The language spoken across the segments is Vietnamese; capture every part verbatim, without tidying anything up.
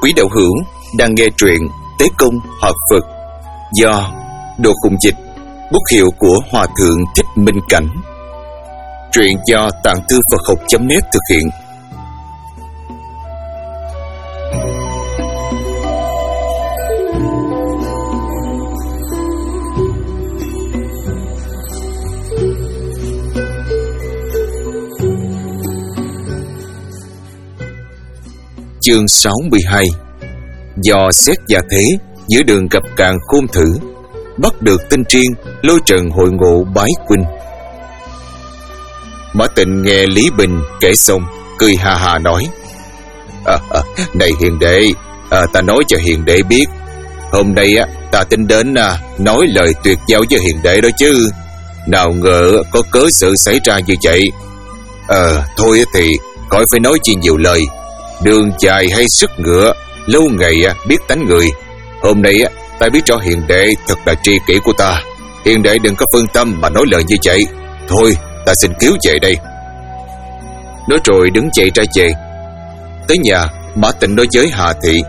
Quý đạo hữu đang nghe truyện Tế Công Hợp Phật do Đồ Khùng Dịch, bút hiệu của Hòa Thượng Thích Minh Cảnh. Truyện do Tạng Thư Phật Học chấm net thực hiện. Chương sáu mươi hai. Dò xét gia thế, giữa đường gặp Càn Khôn thử, bắt được tinh triên, lôi trần hội ngộ bái huynh. Mã Tịnh nghe Lý Bình kể xong, cười hà hà nói: à, à, này hiền đệ, à, ta nói cho hiền đệ biết, hôm nay á ta tính đến à, nói lời tuyệt giao với hiền đệ đó chứ, nào ngờ có cớ sự xảy ra như vậy. Ờ à, thôi thì khỏi phải nói chi nhiều lời. Đường dài hay sức ngựa, lâu ngày biết tánh người. Hôm nay ta biết rõ hiền đệ thật là tri kỷ của ta. Hiền đệ đừng có phân tâm mà nói lời như vậy. Thôi ta xin cứu về đây. Nói rồi đứng dậy ra về. Tới nhà, Mã Tịnh nói với Hà Thị: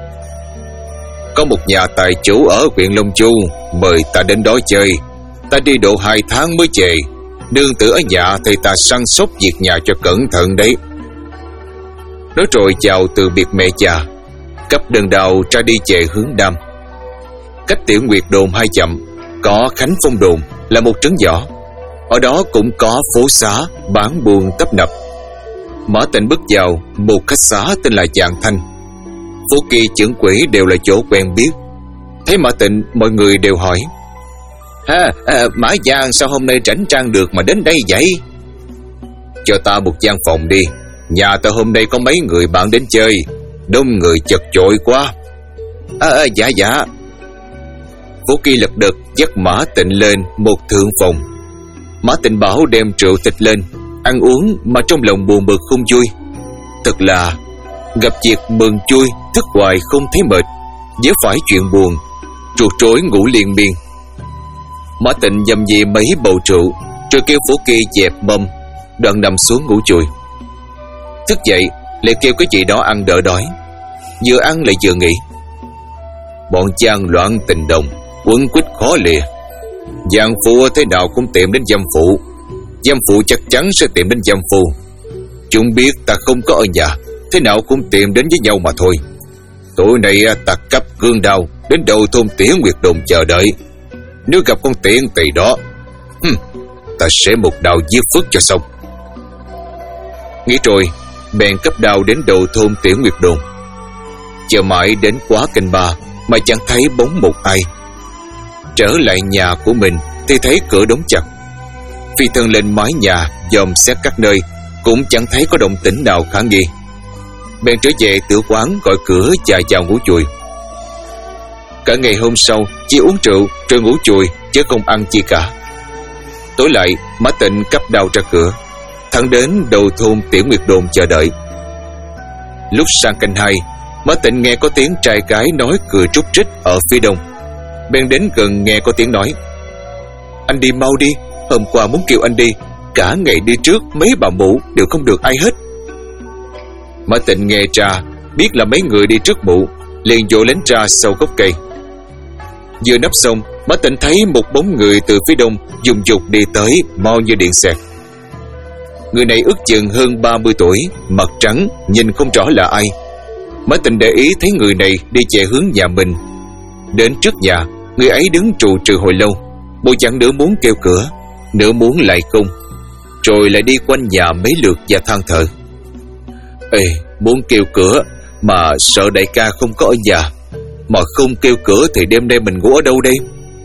có một nhà tài chủ ở huyện Long Chu mời ta đến đó chơi. Ta đi độ hai tháng mới về. Nương tử ở nhà thì ta săn sóc việc nhà cho cẩn thận đấy. Nói rồi chào từ biệt mẹ già, cắp đơn đào ra đi về hướng Nam. Cách Tiểu Nguyệt Đồn hai dặm có Khánh Phong Đồn là một trấn nhỏ. Ở đó cũng có phố xá bán buôn tấp nập. Mã Tịnh bước vào một khách xá tên là Dạng Thanh. Phố Kỳ trưởng quỹ đều là chỗ quen biết. Thấy Mã Tịnh, mọi người đều hỏi: ha, à, Mã Giang sao hôm nay rảnh rang được mà đến đây vậy? Cho ta một gian phòng đi. Nhà ta hôm nay có mấy người bạn đến chơi, đông người chật chội quá. À, à, dạ dạ. Phố Kỳ lật đật dắt Mã Tịnh lên một thượng phòng. Mã Tịnh bảo đem rượu thịt lên, ăn uống mà trong lòng buồn bực không vui. Thật là gặp việc mừng vui, thức hoài không thấy mệt, nhớ phải chuyện buồn, ruột rối ngủ liền miên. Mã Tịnh dầm về mấy bầu rượu, rồi kêu Phố Kỳ dẹp mâm, đoạn nằm xuống ngủ chùi. Thức dậy lại kêu cái gì đó ăn đỡ đói. Vừa ăn lại vừa nghĩ: bọn chàng loạn tình đồng, quấn quýt khó lìa. Giang phu thế nào cũng tìm đến dâm phụ, dâm phụ chắc chắn sẽ tìm đến dâm phu. Chúng biết ta không có ở nhà, thế nào cũng tìm đến với nhau mà thôi. Tối nay ta cấp cương đao đến đầu thôn Tiểu Nguyệt Đồn chờ đợi. Nếu gặp con tiện tỳ đó, hừm, ta sẽ một đao giết phước cho xong. Nghĩ rồi bèn cấp đao đến đầu thôn Tiểu Nguyệt Đồn. Chờ mãi đến quá canh ba mà chẳng thấy bóng một ai. Trở lại nhà của mình thì thấy cửa đóng chặt. Phi thân lên mái nhà dòm xét các nơi, cũng chẳng thấy có động tĩnh nào khả nghi. Bèn trở về tử quán gọi cửa chạy vào ngủ chùi. Cả ngày hôm sau chỉ uống rượu rồi ngủ chùi, chứ không ăn chi cả. Tối lại Mã Tịnh cấp đao ra cửa, thẳng đến đầu thôn Tiểu Nguyệt Đồn chờ đợi. Lúc sang canh hai, Mã Tịnh nghe có tiếng trai gái nói cười trúc trích ở phía đông. Bèn đến gần nghe có tiếng nói: anh đi mau đi, hôm qua muốn kêu anh đi, cả ngày đi trước mấy bà mụ đều không được ai hết. Mã Tịnh nghe ra biết là mấy người đi trước mụ, liền vội lén ra sau gốc cây. Vừa nấp xong, Mã Tịnh thấy một bóng người từ phía đông dùng dục đi tới, mau như điện xẹt. Người này ước chừng hơn ba mươi tuổi, mặt trắng, nhìn không rõ là ai. Mã Tịnh để ý thấy người này đi về hướng nhà mình. Đến trước nhà, người ấy đứng trụ trừ hồi lâu, bộ dạng nửa muốn kêu cửa, nửa muốn lại không, rồi lại đi quanh nhà mấy lượt và than thở: ê, muốn kêu cửa mà sợ đại ca không có ở nhà, mà không kêu cửa thì đêm nay mình ngủ ở đâu đây?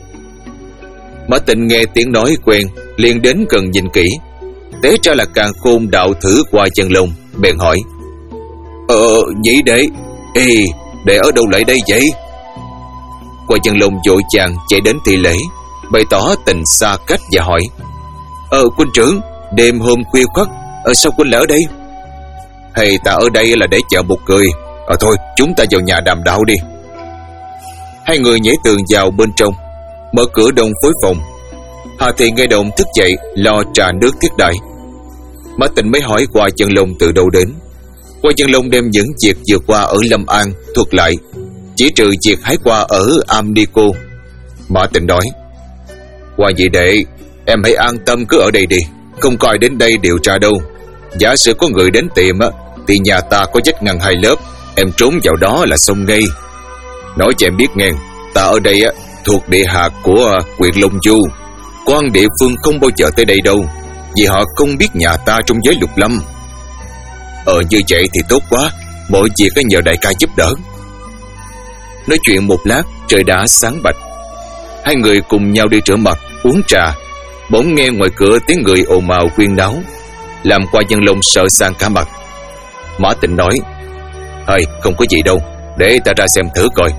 Mã Tịnh nghe tiếng nói quen, liền đến gần nhìn kỹ. Té ra là Càn Khôn đạo thử qua chân lông, bèn hỏi: Ờ, vậy đệ, ê, đệ ở đâu lại đây vậy? Qua chân lông vội vàng chạy đến thi lễ, bày tỏ tình xa cách và hỏi: Ờ, huynh trưởng, đêm hôm khuya khoắt, ở sao huynh lại ở đây? Hay ta ở đây là để chờ một người. Ờ thôi, chúng ta vào nhà đàm đạo đi. Hai người nhảy tường vào bên trong, mở cửa đông phối phòng. Hà Thị nghe động thức dậy lo trà nước thiết đại. Mã Tịnh mới hỏi qua chân lông từ đâu đến. Qua Chân Long đem những việc vừa qua ở Lâm An thuật lại, chỉ trừ việc hái qua ở Amnico. Mã Tịnh nói: Qua vị đệ, em hãy an tâm cứ ở đây đi, không coi đến đây điều tra đâu. Giả sử có người đến tìm á, thì nhà ta có vách ngăn hai lớp, em trốn vào đó là xong ngay. Nói cho em biết nghe, ta ở đây á thuộc địa hạt của huyện Long Du, quan địa phương không bao giờ tới đây đâu, vì họ không biết nhà ta trong giới lục lâm. Ờ như vậy thì tốt quá, mọi việc phải nhờ đại ca giúp đỡ. Nói chuyện một lát, trời đã sáng bạch. Hai người cùng nhau đi rửa mặt, uống trà. Bỗng nghe ngoài cửa tiếng người ồn ào quyên náo, làm Qua Chân Long sợ sang cả mặt. Mã Tịnh nói: Hơi, không có gì đâu, để ta ra xem thử coi.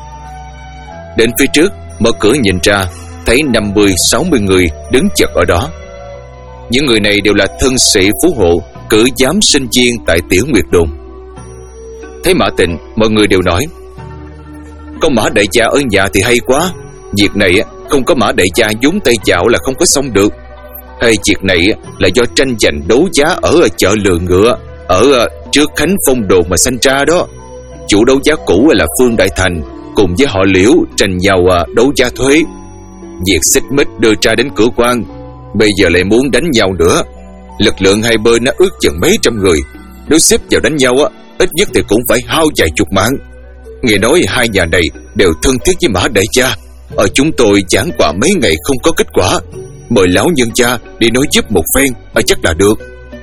Đến phía trước, mở cửa nhìn ra, thấy năm mươi sáu mươi người đứng chật ở đó. Những người này đều là thân sĩ phú hộ, cử giám sinh viên tại Tiểu Nguyệt Đồn. Thấy Mã Tịnh, mọi người đều nói: Có Mã đại gia ở nhà thì hay quá. Việc này không có Mã đại gia vốn tay chạo là không có xong được. Hay việc này là do tranh giành đấu giá ở chợ Lừa Ngựa, ở trước Khánh Phong Đồn mà sanh ra đó. Chủ đấu giá cũ là Phương Đại Thành cùng với họ Liễu tranh nhau đấu giá thuế. Việc xích mích đưa ra đến cửa quan, bây giờ lại muốn đánh nhau nữa. Lực lượng hai bên nó ước chừng mấy trăm người, nếu xếp vào đánh nhau á, ít nhất thì cũng phải hao vài chục mạng. Nghe nói hai nhà này đều thân thiết với Mã đại gia. Ở chúng tôi giảng quả mấy ngày không có kết quả, mời lão nhân gia đi nói giúp một phen, à, chắc là được.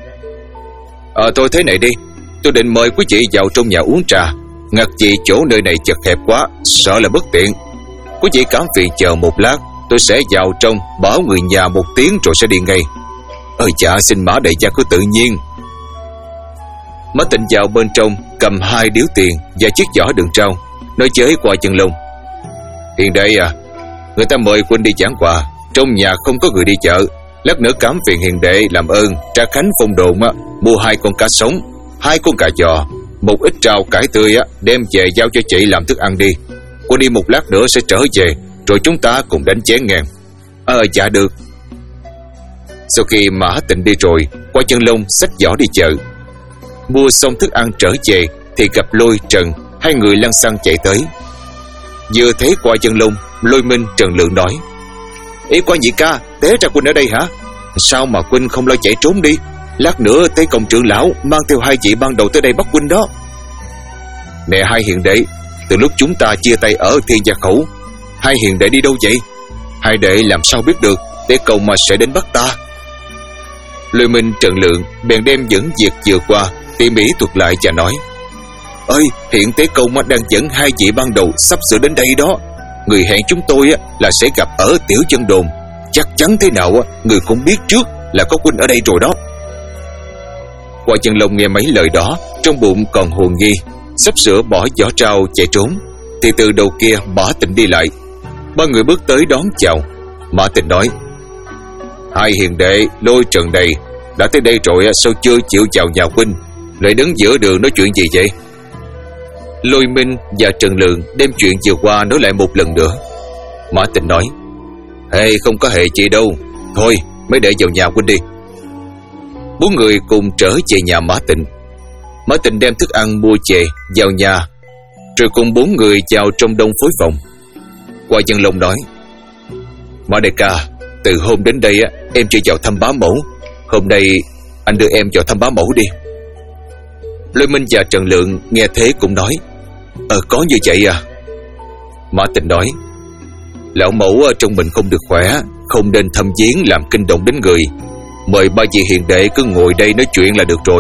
Ờ thôi thế này đi, tôi định mời quý vị vào trong nhà uống trà. Ngặt gì chỗ nơi này chật hẹp quá, sợ là bất tiện. Quý vị cảm phiền chờ một lát, tôi sẽ vào trong báo người nhà một tiếng rồi sẽ đi ngay. Ơi dạ, xin Mã đại gia cứ tự nhiên. Mã Tịnh vào bên trong, cầm hai điếu tiền và chiếc giỏ đựng trao, nói với Qua Chân Long: Hiện đây à, người ta mời huynh đi giảng quà, trong nhà không có người đi chợ. Lát nữa cảm phiền hiền đệ làm ơn ra Khánh Phong Đồn á, mua hai con cá sống, hai con cà giò, một ít rau cải tươi á, đem về giao cho chị làm thức ăn đi. Cô đi một lát nữa sẽ trở về, rồi chúng ta cùng đánh chén ngàn. Ờ dạ được. Sau khi Mã Tịnh đi rồi, Qua Chân Long xách giỏ đi chợ. Mua xong thức ăn trở về thì gặp Lôi Trần, hai người lăn xăng chạy tới. Vừa thấy Qua Chân Long, Lôi Minh Trần Lượng nói: Ý Quan nhị ca, té ra huynh ở đây hả? Sao mà huynh không lo chạy trốn đi? Lát nữa tới công trưởng lão mang theo hai vị ban đầu tới đây bắt huynh đó. Nè hai hiền đệ, từ lúc chúng ta chia tay ở Thiên Gia Khẩu, hai hiền đệ đi đâu vậy? Hai đệ làm sao biết được để cầu mà sẽ đến bắt ta? Lôi Minh Trần Lượng bèn đem những việc vừa qua tỉ mỉ thuật lại và nói: Ơi, hiện Tế Công đang dẫn hai vị ban đầu sắp sửa đến đây đó. Người hẹn chúng tôi là sẽ gặp ở Tiểu Chân Đồn. Chắc chắn thế nào người cũng biết trước là có huynh ở đây rồi đó. Qua Chân Long nghe mấy lời đó, trong bụng còn hồ nghi, sắp sửa bỏ giỏ trao chạy trốn, thì từ đầu kia Mã Tịnh đi lại. Ba người bước tới đón chào. Mã Tịnh nói: Hai hiền đệ Lôi Trần đây đã tới đây rồi, sao chưa chịu chào nhà huynh, lại đứng giữa đường nói chuyện gì vậy? Lôi Minh và Trần Lượng đem chuyện vừa qua nói lại một lần nữa. Mã Tịnh nói: Hey, không có hề gì đâu, thôi mấy đệ vào nhà huynh đi. Bốn người cùng trở về nhà Mã Tịnh. Mã Tịnh đem thức ăn mua về vào nhà, rồi cùng bốn người vào trong đông phối phòng. Qua Chân Long nói: Mã đại ca, từ hôm đến đây á, em chưa vào thăm bá mẫu. Hôm nay anh đưa em vào thăm bá mẫu đi. Lôi Minh và Trần Lượng nghe thế cũng nói: Ờ có như vậy à? Mã Tịnh nói: Lão mẫu trong mình không được khỏe, không nên thăm viếng làm kinh động đến người. Mời ba vị hiền đệ cứ ngồi đây nói chuyện là được rồi.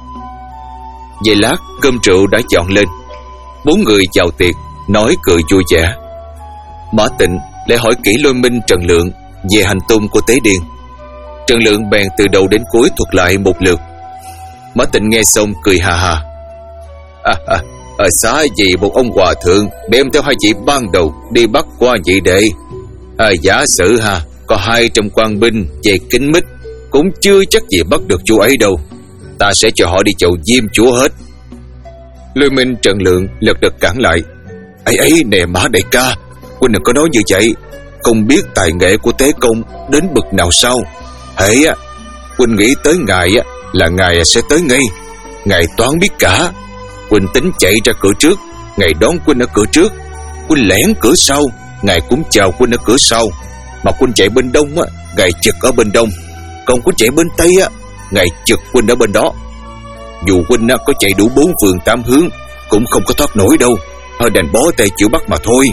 Về lát cơm rượu đã dọn lên, bốn người chào tiệc, nói cười vui vẻ. Mã Tịnh lại hỏi kỹ Lôi Minh Trần Lượng về hành tung của Tế Điên. Trần Lượng bèn từ đầu đến cuối thuật lại một lượt. Mã Tịnh nghe xong cười hà hà: À, à, ở xã gì một ông hòa thượng đem theo hai vị ban đầu đi bắt Qua vị đệ. À, giả sử ha, có hai trăm quan binh về Kính Mít, cũng chưa chắc gì bắt được chú ấy đâu. Ta sẽ cho họ đi chầu Diêm Chúa hết. Lôi Minh Trần Lượng lật đật cản lại: ấy ấy nè Mã đại ca, huynh đừng có nói như vậy. Không biết tài nghệ của Tế Công đến bậc nào sao? Hễ á, huynh nghĩ tới ngài á là ngài sẽ tới ngay. ngài toán biết cả. Huynh tính chạy ra cửa trước, ngài đón Huynh ở cửa trước. Huynh lẻn cửa sau, ngài cũng chào Huynh ở cửa sau. Mà Huynh chạy bên đông á, ngài chực ở bên đông. Còn Huynh chạy bên tây á, ngài chực Huynh ở bên đó. Dù Huynh á có chạy đủ bốn phường tám hướng cũng không có thoát nổi đâu, hơi đành bó tay chịu bắt mà thôi.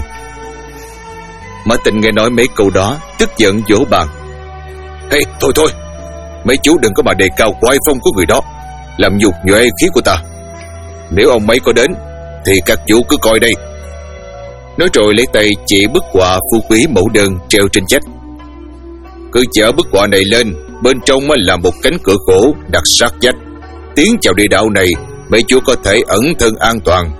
Mã Tịnh nghe nói mấy câu đó, tức giận vỗ bàn. Hey, thôi thôi, mấy chú đừng có mà đề cao oai phong của người đó, làm nhục nhuệ khí của ta. Nếu ông mấy có đến thì các chú cứ coi đây. Nói rồi lấy tay chỉ bức họa phú quý mẫu đơn treo trên vách. Cứ chở bức họa này lên, bên trong là một cánh cửa gỗ đặt sát vách. Tiến vào địa đạo này, mấy chú có thể ẩn thân an toàn.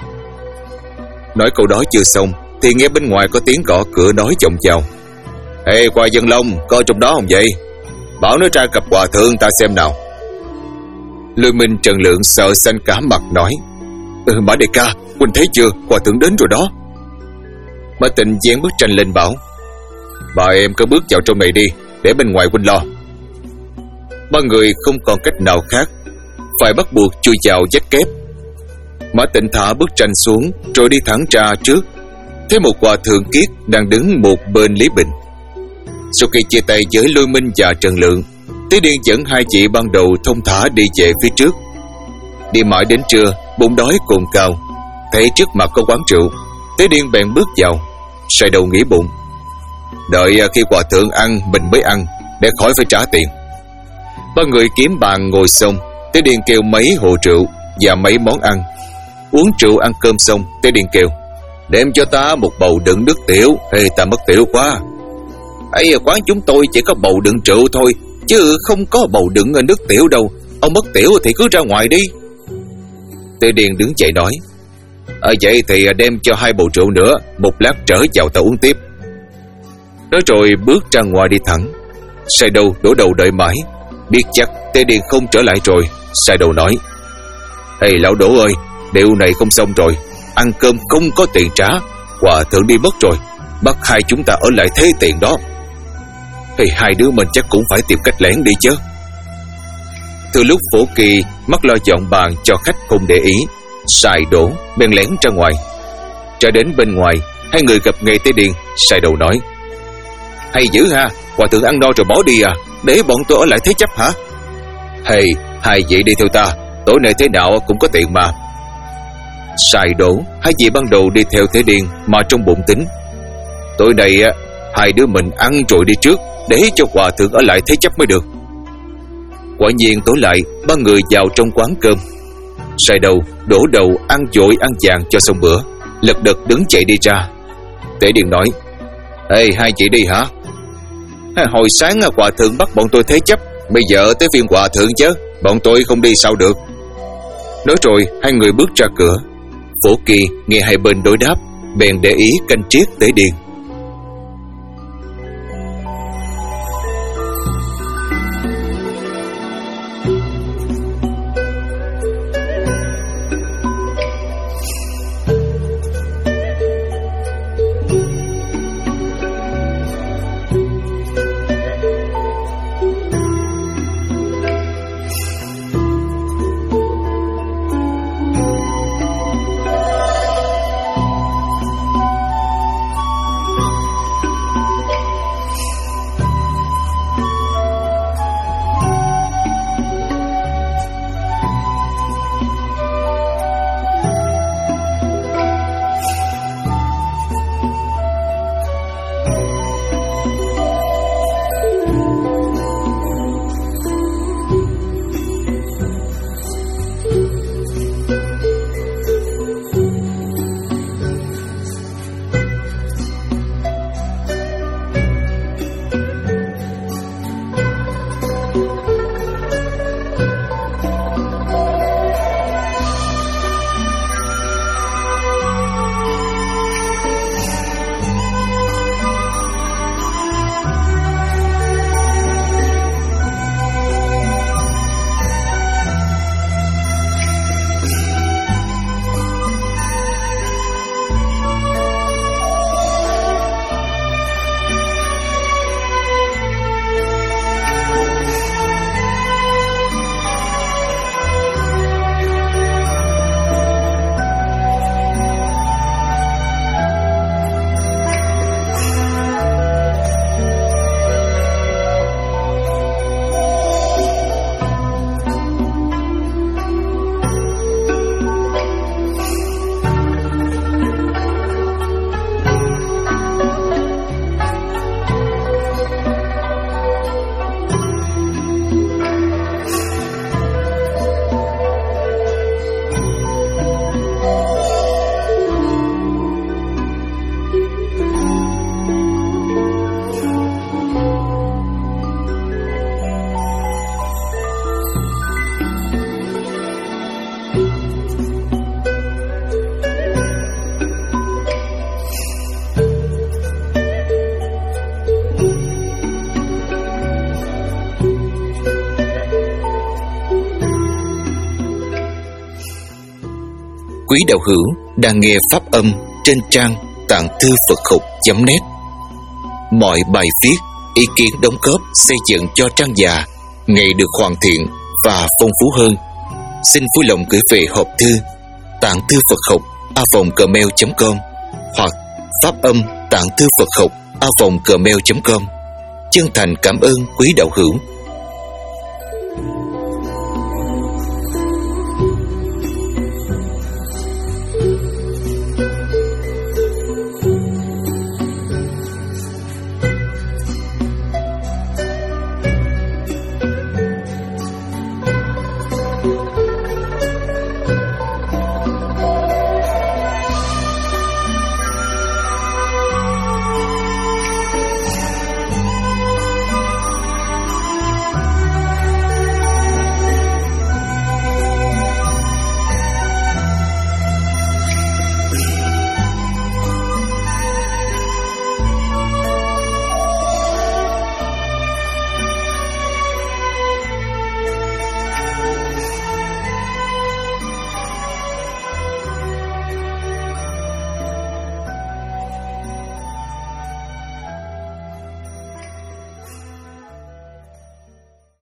Nói câu đó chưa xong thì nghe bên ngoài có tiếng gõ cửa nói chồng chào. Ê, qua Dân Long, coi trong đó không vậy? Bảo nó ra gặp hòa thượng ta xem nào. Lôi Minh Trần Lượng sợ xanh cả mặt nói. Ừ, Mã đại ca, Huynh thấy chưa, hòa thượng đến rồi đó. Mã Tịnh dán bức tranh lên bảo. Bà em cứ bước vào trong này đi, để bên ngoài Huynh lo. Ba người không còn cách nào khác, phải bắt buộc chui vào vách kép. Mã Tịnh thả bức tranh xuống rồi đi thẳng ra trước, thấy một hòa thượng kiết đang đứng một bên Lý Bình. Sau khi chia tay với Lôi Minh và Trần Lượng, Tế Điên dẫn hai chị ban đầu thông thả đi về phía trước. Đi mãi đến trưa, bụng đói cồn cào, thấy trước mặt có quán rượu, Tế Điên bèn bước vào, xoay đầu nghĩ bụng. Đợi khi hòa thượng ăn mình mới ăn, để khỏi phải trả tiền. Ba người kiếm bàn ngồi xong, Tế Điên kêu mấy hồ rượu và mấy món ăn. Uống rượu ăn cơm xong, Tế Điên kêu. Đem cho ta một bầu đựng nước tiểu, hay ta mất tiểu quá. Ấy, quán chúng tôi chỉ có bầu đựng rượu thôi, chứ không có bầu đựng nước tiểu đâu. Ông mất tiểu thì cứ ra ngoài đi. Tế Điên đứng dậy nói. Ở vậy thì đem cho hai bầu rượu nữa, một lát trở vào ta uống tiếp. Nói rồi bước ra ngoài đi thẳng. Sai Đầu đổ đầu đợi mãi, biết chắc Tế Điên không trở lại rồi. Sai Đầu nói. Ê lão Đỗ ơi, điều này không xong rồi. Ăn cơm không có tiền trả, hòa thượng đi mất rồi, bắt hai chúng ta ở lại thế tiền đó. Thì hai đứa mình chắc cũng phải tìm cách lẻn đi chứ. Từ lúc Phổ Kỳ mắc lo dọn bàn cho khách không để ý, Sai Đỗ bèn lẻn ra ngoài. Ra đến bên ngoài, hai người gặp ngay Tế Điên. Sai Đầu nói. Hay dữ ha, hòa thượng ăn no rồi bỏ đi à, để bọn tôi ở lại thế chấp hả? Hay, hai vị đi theo ta, tối nay thế nào cũng có tiền mà. Sai Đỗ, hai vị ban đầu đi theo Tế Điên mà trong bụng tính. Tối nay á, hai đứa mình ăn rồi đi trước, để cho hòa thượng ở lại thế chấp mới được. Quả nhiên tối lại, ba người vào trong quán cơm. Sai Đầu đổ đầu ăn vội ăn vàng cho xong bữa, lật đật đứng dậy đi ra. Tế Điên nói. Ê, hai chị đi hả? Hồi sáng hòa thượng bắt bọn tôi thế chấp, bây giờ tới phiên hòa thượng chứ, bọn tôi không đi sao được. Nói rồi hai người bước ra cửa. Phổ Kỳ nghe hai bên đối đáp, bèn để ý canh triết Tế Điên. quý đạo hữu đang nghe pháp âm trên trang tạng thư Phật học chấm net. Mọi bài viết, ý kiến đóng góp xây dựng cho trang già ngày được hoàn thiện và phong phú hơn, xin vui lòng gửi về hộp thư tạng thư Phật học a vòng gmail chấm com hoặc pháp âm tạng thư Phật học a vòng gmail chấm com. Chân thành cảm ơn quý đạo hữu.